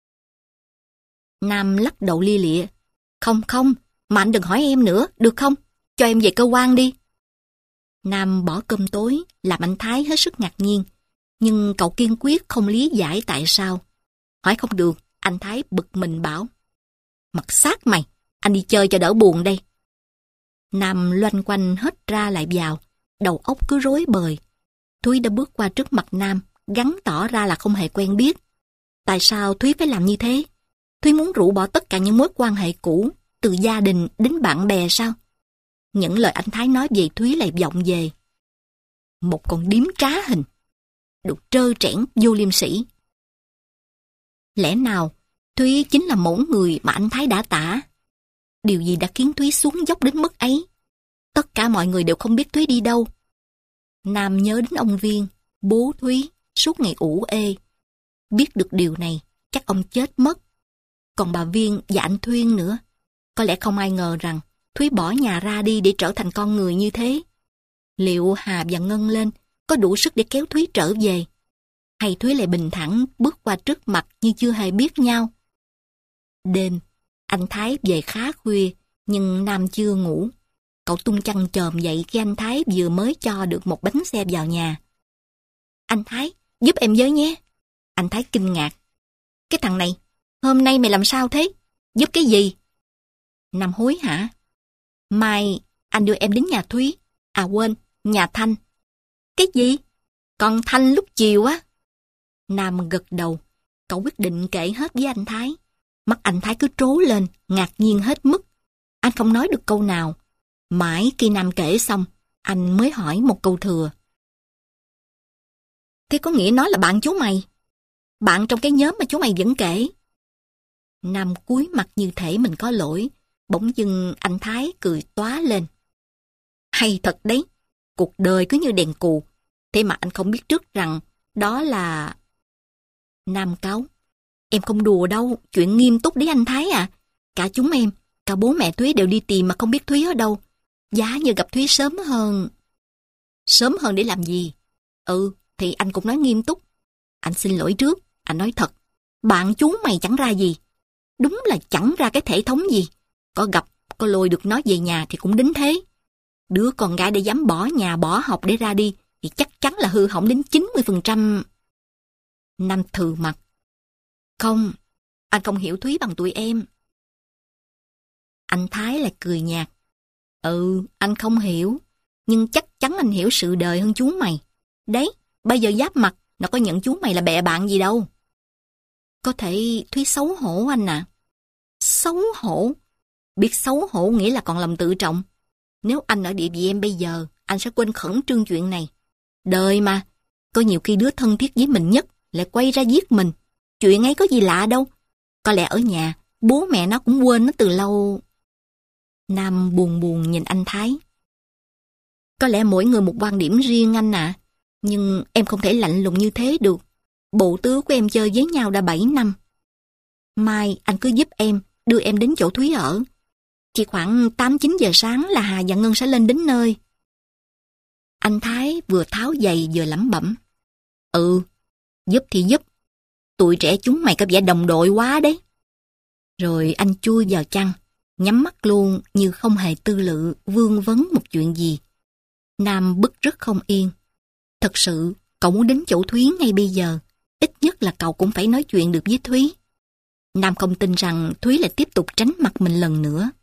Speaker 1: Nam lắc đầu lia lịa. Không không, mà anh đừng hỏi em nữa, được không? Cho em về cơ quan đi. Nam bỏ cơm tối, làm anh Thái hết sức ngạc nhiên. Nhưng cậu kiên quyết không lý giải tại sao. Hỏi không được, anh Thái bực mình bảo. Mặt sát mày, anh đi chơi cho đỡ buồn đây. Nam loanh quanh hết ra lại vào, đầu óc cứ rối bời. Thúy đã bước qua trước mặt Nam, gắn tỏ ra là không hề quen biết. Tại sao Thúy phải làm như thế? Thúy muốn rũ bỏ tất cả những mối quan hệ cũ, từ gia đình đến bạn bè sao? Những lời anh Thái nói về Thúy lại vọng về. Một con điếm trá hình, đồ trơ trẽn vô liêm sỉ. Lẽ nào Thúy chính là mẫu người mà anh Thái đã tả? Điều gì đã khiến Thúy xuống dốc đến mức ấy? Tất cả mọi người đều không biết Thúy đi đâu. Nam nhớ đến ông Viên, bố Thúy, suốt ngày ủ ê. Biết được điều này, chắc ông chết mất. Còn bà Viên và anh Thuyên nữa. Có lẽ không ai ngờ rằng Thúy bỏ nhà ra đi để trở thành con người như thế. Liệu Hà và Ngân lên có đủ sức để kéo Thúy trở về? Hay Thúy lại bình thản bước qua trước mặt như chưa hề biết nhau? Đêm, anh Thái về khá khuya, nhưng Nam chưa ngủ. Cậu tung chăn chồm dậy khi anh Thái vừa mới cho được một bánh xe vào nhà. Anh Thái, giúp em với nhé. Anh Thái kinh ngạc. Cái thằng này, hôm nay mày làm sao thế? Giúp cái gì? Nam hối hả? Mai anh đưa em đến nhà Thúy. À quên, nhà Thanh. Cái gì? Còn Thanh lúc chiều á. Nam gật đầu. Cậu quyết định kể hết với anh Thái. Mắt anh Thái cứ trố lên, ngạc nhiên hết mức. Anh không nói được câu nào. Mãi khi Nam kể xong, anh mới hỏi một câu thừa. Thế có nghĩa nó là bạn chú mày? Bạn trong cái nhóm mà chú mày vẫn kể. Nam cúi mặt như thể mình có lỗi. Bỗng dưng anh Thái cười tóa lên. Hay thật đấy, cuộc đời cứ như đèn cù. Thế mà anh không biết trước rằng đó là... Nam cáu. Em không đùa đâu, chuyện nghiêm túc đấy anh Thái à. Cả chúng em, cả bố mẹ Thúy đều đi tìm mà không biết Thúy ở đâu. Giá như gặp Thúy sớm hơn. Sớm hơn để làm gì? Ừ, thì anh cũng nói nghiêm túc. Anh xin lỗi trước, anh nói thật. Bạn chú mày chẳng ra gì. Đúng là chẳng ra cái thể thống gì. Có gặp, có lôi được nó về nhà thì cũng đính thế. Đứa con gái để dám bỏ nhà bỏ học để ra đi thì chắc chắn là hư hỏng đến chín mươi phần trăm. Nam thừ mặt. Không, anh không hiểu Thúy bằng tụi em. Anh Thái lại cười nhạt. Ừ, anh không hiểu. Nhưng chắc chắn anh hiểu sự đời hơn chú mày. Đấy, bây giờ giáp mặt, nó có nhận chú mày là bè bạn gì đâu. Có thể Thúy xấu hổ anh à? Xấu hổ? Biết xấu hổ nghĩa là còn lòng tự trọng. Nếu anh ở địa vị em bây giờ, anh sẽ quên khẩn trương chuyện này. Đời mà, có nhiều khi đứa thân thiết với mình nhất lại quay ra giết mình. Chuyện ấy có gì lạ đâu. Có lẽ ở nhà, bố mẹ nó cũng quên nó từ lâu. Nam buồn buồn nhìn anh Thái. Có lẽ mỗi người một quan điểm riêng anh ạ. À. Nhưng em không thể lạnh lùng như thế được. Bộ tứ của em chơi với nhau đã bảy năm. Mai anh cứ giúp em, đưa em đến chỗ Thúy ở. Chỉ khoảng tám chín giờ sáng là Hà và Ngân sẽ lên đến nơi. Anh Thái vừa tháo giày vừa lẩm bẩm. Ừ, giúp thì giúp. Tụi trẻ chúng mày có vẻ đồng đội quá đấy. Rồi anh chui vào chăn, nhắm mắt luôn như không hề tư lự vương vấn một chuyện gì. Nam bứt rứt không yên. Thật sự, cậu muốn đến chỗ Thúy ngay bây giờ. Ít nhất là cậu cũng phải nói chuyện được với Thúy. Nam không tin rằng Thúy lại tiếp tục tránh mặt mình lần nữa.